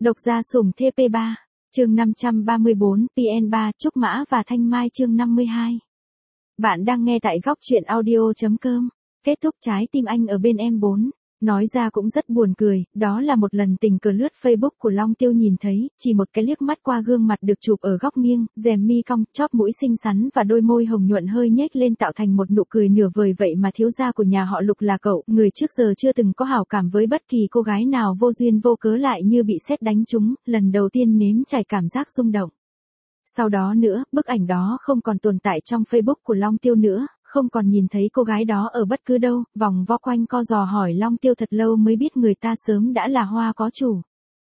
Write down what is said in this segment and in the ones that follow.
Độc gia sủng TP3, chương 534, PN3, Trúc Mã và Thanh Mai chương 52. Bạn đang nghe tại góc truyện audio.com. Kết thúc trái tim anh ở bên em 4. Nói ra cũng rất buồn cười, đó là một lần tình cờ lướt Facebook của Long Tiêu nhìn thấy, chỉ một cái liếc mắt qua gương mặt được chụp ở góc nghiêng, rèm mi cong, chóp mũi xinh xắn và đôi môi hồng nhuận hơi nhếch lên tạo thành một nụ cười nửa vời vậy mà thiếu gia của nhà họ Lục là cậu, người trước giờ chưa từng có hảo cảm với bất kỳ cô gái nào vô duyên vô cớ lại như bị sét đánh trúng, lần đầu tiên nếm trải cảm giác rung động. Sau đó nữa, bức ảnh đó không còn tồn tại trong Facebook của Long Tiêu nữa. Không còn nhìn thấy cô gái đó ở bất cứ đâu, vòng vo quanh co giò hỏi Long Tiêu thật lâu mới biết người ta sớm đã là hoa có chủ.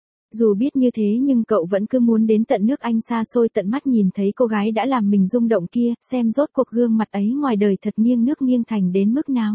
Dù biết như thế nhưng cậu vẫn cứ muốn đến tận nước Anh xa xôi tận mắt nhìn thấy cô gái đã làm mình rung động kia, xem rốt cuộc gương mặt ấy ngoài đời thật nghiêng nước nghiêng thành đến mức nào.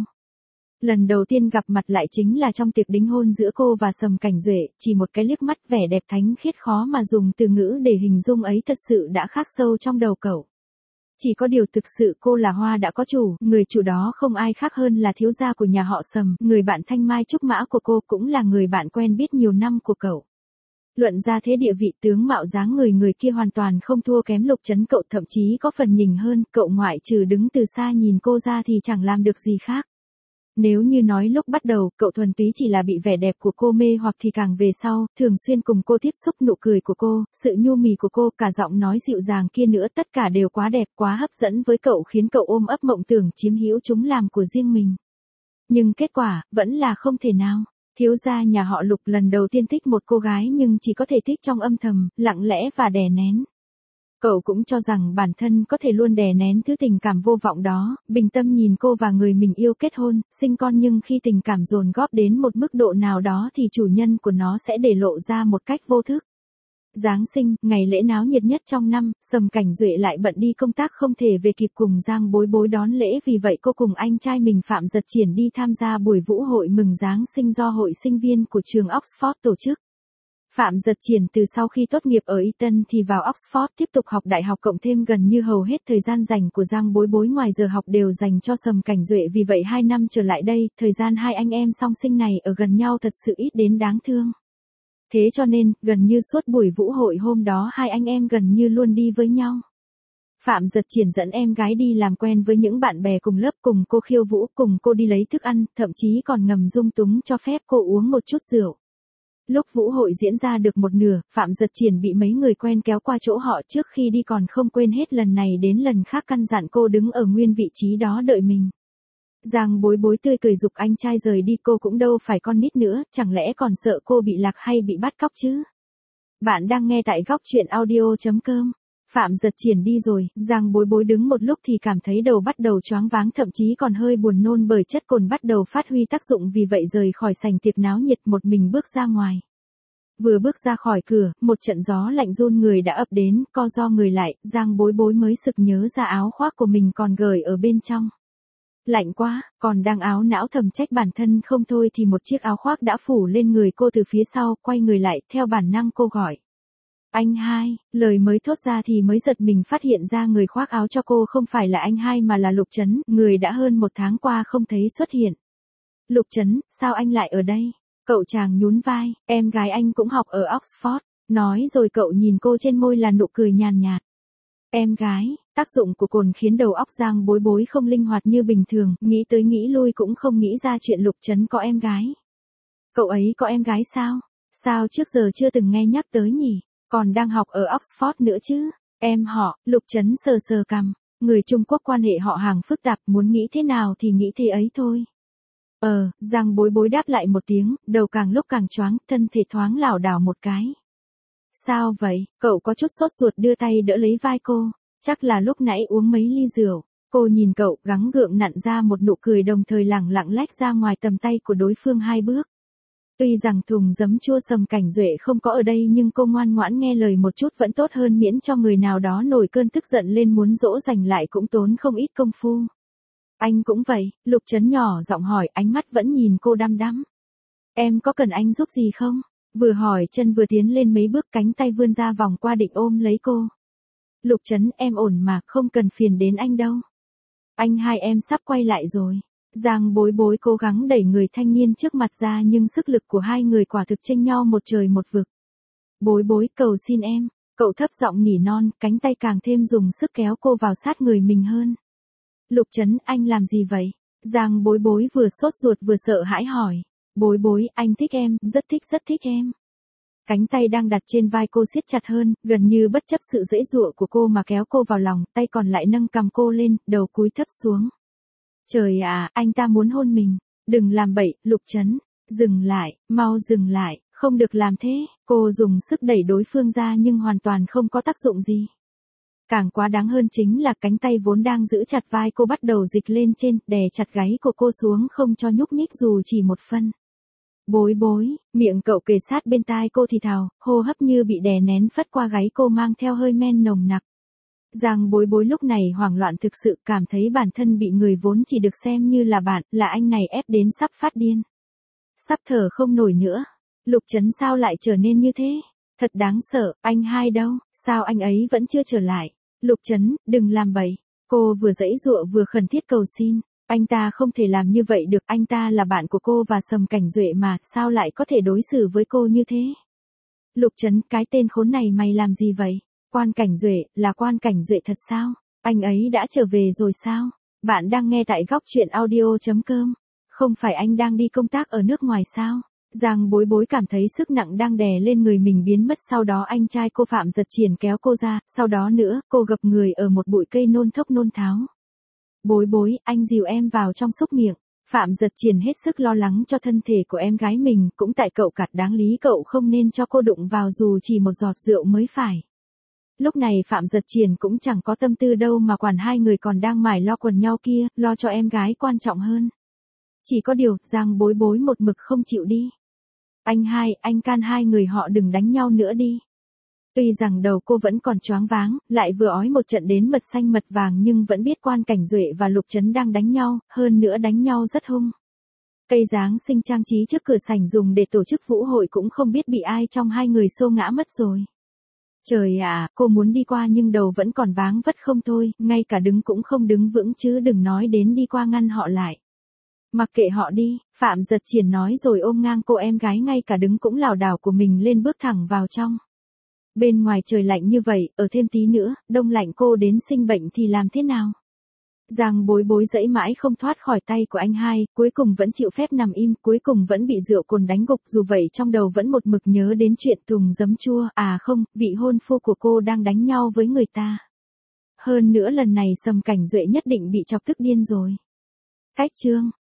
Lần đầu tiên gặp mặt lại chính là trong tiệc đính hôn giữa cô và Sầm Cảnh Duệ, chỉ một cái liếc mắt vẻ đẹp thánh khiết khó mà dùng từ ngữ để hình dung ấy thật sự đã khắc sâu trong đầu cậu. Chỉ có điều thực sự cô là hoa đã có chủ, người chủ đó không ai khác hơn là thiếu gia của nhà họ Sầm, người bạn Thanh Mai Trúc Mã của cô cũng là người bạn quen biết nhiều năm của cậu. Luận ra thế địa vị tướng mạo dáng người kia hoàn toàn không thua kém Lục Trấn cậu, thậm chí có phần nhỉnh hơn, cậu ngoại trừ đứng từ xa nhìn cô ra thì chẳng làm được gì khác. Nếu như nói lúc bắt đầu, cậu thuần túy chỉ là bị vẻ đẹp của cô mê hoặc thì càng về sau, thường xuyên cùng cô tiếp xúc nụ cười của cô, sự nhu mì của cô, cả giọng nói dịu dàng kia nữa tất cả đều quá đẹp, quá hấp dẫn với cậu khiến cậu ôm ấp mộng tưởng chiếm hữu chúng làm của riêng mình. Nhưng kết quả, vẫn là không thể nào. Thiếu gia nhà họ Lục lần đầu tiên thích một cô gái nhưng chỉ có thể thích trong âm thầm, lặng lẽ và đè nén. Cậu cũng cho rằng bản thân có thể luôn đè nén thứ tình cảm vô vọng đó, bình tâm nhìn cô và người mình yêu kết hôn, sinh con, nhưng khi tình cảm dồn góp đến một mức độ nào đó thì chủ nhân của nó sẽ để lộ ra một cách vô thức. Giáng sinh, ngày lễ náo nhiệt nhất trong năm, Sầm Cảnh Duệ lại bận đi công tác không thể về kịp cùng Giang Bối Bối đón lễ, vì vậy cô cùng anh trai mình Phạm Giật Triển đi tham gia buổi vũ hội mừng Giáng sinh do hội sinh viên của trường Oxford tổ chức. Phạm Giật Triển từ sau khi tốt nghiệp ở Eton thì vào Oxford tiếp tục học đại học, cộng thêm gần như hầu hết thời gian dành của Giang Bối Bối ngoài giờ học đều dành cho Sầm Cảnh Duệ, vì vậy 2 năm trở lại đây, thời gian hai anh em song sinh này ở gần nhau thật sự ít đến đáng thương. Thế cho nên, gần như suốt buổi vũ hội hôm đó hai anh em gần như luôn đi với nhau. Phạm Giật Triển dẫn em gái đi làm quen với những bạn bè cùng lớp, cùng cô khiêu vũ, cùng cô đi lấy thức ăn, thậm chí còn ngầm dung túng cho phép cô uống một chút rượu. Lúc vũ hội diễn ra được một nửa, Phạm Giật Triển bị mấy người quen kéo qua chỗ họ, trước khi đi còn không quên hết lần này đến lần khác căn dặn cô đứng ở nguyên vị trí đó đợi mình. Giang Bối Bối tươi cười giục anh trai rời đi, cô cũng đâu phải con nít nữa, chẳng lẽ còn sợ cô bị lạc hay bị bắt cóc chứ? Bạn đang nghe tại góc truyện audio.com. Phạm Giật Triển đi rồi, Giang Bối Bối đứng một lúc thì cảm thấy đầu bắt đầu choáng váng, thậm chí còn hơi buồn nôn bởi chất cồn bắt đầu phát huy tác dụng, vì vậy rời khỏi sảnh tiệc náo nhiệt một mình bước ra ngoài. Vừa bước ra khỏi cửa, một trận gió lạnh run người đã ập đến, co ro người lại, Giang Bối Bối mới sực nhớ ra áo khoác của mình còn gởi ở bên trong. Lạnh quá, còn đang áo não thầm trách bản thân không thôi thì một chiếc áo khoác đã phủ lên người cô từ phía sau, quay người lại, theo bản năng cô gọi. Anh hai, lời mới thốt ra thì mới giật mình phát hiện ra người khoác áo cho cô không phải là anh hai mà là Lục Trấn, người đã hơn 1 tháng qua không thấy xuất hiện. Lục Trấn, sao anh lại ở đây? Cậu chàng nhún vai, em gái anh cũng học ở Oxford, nói rồi cậu nhìn cô, trên môi là nụ cười nhàn nhạt. Em gái, tác dụng của cồn khiến đầu óc Giang Bối Bối không linh hoạt như bình thường, nghĩ tới nghĩ lui cũng không nghĩ ra chuyện Lục Trấn có em gái. Cậu ấy có em gái sao? Sao trước giờ chưa từng nghe nhắc tới nhỉ? Còn đang học ở Oxford nữa chứ? Em họ, Lục Trấn sờ sờ cằm, người Trung Quốc quan hệ họ hàng phức tạp, muốn nghĩ thế nào thì nghĩ thế ấy thôi. Giang Bối Bối đáp lại một tiếng, đầu càng lúc càng choáng, thân thể thoáng lảo đảo một cái. Sao vậy? Cậu có chút sốt ruột đưa tay đỡ lấy vai cô, chắc là lúc nãy uống mấy ly rượu. Cô nhìn cậu, gắng gượng nặn ra một nụ cười, đồng thời lẳng lặng lách ra ngoài tầm tay của đối phương 2 bước. Tuy rằng thùng giấm chua Sầm Cảnh Duệ không có ở đây nhưng cô ngoan ngoãn nghe lời một chút vẫn tốt hơn miễn cho người nào đó nổi cơn tức giận lên muốn dỗ dành lại cũng tốn không ít công phu. Anh cũng vậy, Lục Trấn nhỏ giọng hỏi, ánh mắt vẫn nhìn cô đăm đăm. Em có cần anh giúp gì không? Vừa hỏi chân vừa tiến lên mấy bước, cánh tay vươn ra vòng qua định ôm lấy cô. Lục Trấn, em ổn mà, không cần phiền đến anh đâu. Anh hai em sắp quay lại rồi. Giang Bối Bối cố gắng đẩy người thanh niên trước mặt ra nhưng sức lực của hai người quả thực chênh nhau một trời một vực. Bối bối, cầu xin em. Cậu thấp giọng nỉ non, cánh tay càng thêm dùng sức kéo cô vào sát người mình hơn. Lục Trấn, anh làm gì vậy? Giang bối bối vừa sốt ruột vừa sợ hãi hỏi. Bối bối, anh thích em, rất thích em. Cánh tay đang đặt trên vai cô siết chặt hơn, gần như bất chấp sự giãy giụa của cô mà kéo cô vào lòng, tay còn lại nâng cằm cô lên, đầu cúi thấp xuống. Trời ạ, anh ta muốn hôn mình. Đừng làm bậy, Lục Trấn. Dừng lại, mau dừng lại, không được làm thế. Cô dùng sức đẩy đối phương ra nhưng hoàn toàn không có tác dụng gì. Càng quá đáng hơn chính là cánh tay vốn đang giữ chặt vai cô bắt đầu dịch lên trên, đè chặt gáy của cô xuống không cho nhúc nhích dù chỉ một phân. Bối bối, miệng cậu kề sát bên tai cô thì thào, hô hấp như bị đè nén phất qua gáy cô mang theo hơi men nồng nặc. Giang bối bối lúc này hoảng loạn thực sự cảm thấy bản thân bị người vốn chỉ được xem như là bạn, là anh này ép đến sắp phát điên. Sắp thở không nổi nữa. Lục Trấn sao lại trở nên như thế? Thật đáng sợ, anh hai đâu? Sao anh ấy vẫn chưa trở lại? Lục Trấn, đừng làm bậy. Cô vừa giãy giụa vừa khẩn thiết cầu xin. Anh ta không thể làm như vậy được, anh ta là bạn của cô và Sầm Cảnh Duệ mà, sao lại có thể đối xử với cô như thế? Lục Trấn, cái tên khốn này mày làm gì vậy? Quan Cảnh Duệ, là Quan Cảnh Duệ thật sao? Anh ấy đã trở về rồi sao? Bạn đang nghe tại góc truyện audio.com. Không phải anh đang đi công tác ở nước ngoài sao? Giang bối bối cảm thấy sức nặng đang đè lên người mình biến mất, sau đó anh trai cô Phạm Giật Triển kéo cô ra, sau đó nữa, cô gập người ở một bụi cây nôn thốc nôn tháo. Bối bối, anh dìu em vào trong xúc miệng. Phạm Giật Triển hết sức lo lắng cho thân thể của em gái mình, cũng tại cậu cặt đáng lý cậu không nên cho cô đụng vào dù chỉ một giọt rượu mới phải. Lúc này Phạm Giật Triển cũng chẳng có tâm tư đâu mà quản hai người còn đang mải lo quần nhau kia, lo cho em gái quan trọng hơn. Chỉ có điều, Giang bối bối một mực không chịu đi. Anh hai, anh can hai người họ đừng đánh nhau nữa đi. Tuy rằng đầu cô vẫn còn choáng váng, lại vừa ói một trận đến mật xanh mật vàng nhưng vẫn biết Quan Cảnh Duệ và Lục Trấn đang đánh nhau, hơn nữa đánh nhau rất hung. Cây Giáng sinh trang trí trước cửa sảnh dùng để tổ chức vũ hội cũng không biết bị ai trong hai người xô ngã mất rồi. Trời ạ, cô muốn đi qua nhưng đầu vẫn còn váng vất không thôi, ngay cả đứng cũng không đứng vững chứ đừng nói đến đi qua ngăn họ lại. Mặc kệ họ đi, Phạm Giật Triển nói rồi ôm ngang cô em gái ngay cả đứng cũng lảo đảo của mình lên bước thẳng vào trong. Bên ngoài trời lạnh như vậy, ở thêm tí nữa, đông lạnh cô đến sinh bệnh thì làm thế nào? Giang bối bối giãy mãi không thoát khỏi tay của anh hai, cuối cùng vẫn chịu phép nằm im, cuối cùng vẫn bị rượu cồn đánh gục, dù vậy trong đầu vẫn một mực nhớ đến chuyện Tùng giấm chua, à không, vị hôn phu của cô đang đánh nhau với người ta. Hơn nữa lần này Sầm Cảnh Duệ nhất định bị chọc tức điên rồi. Cách chương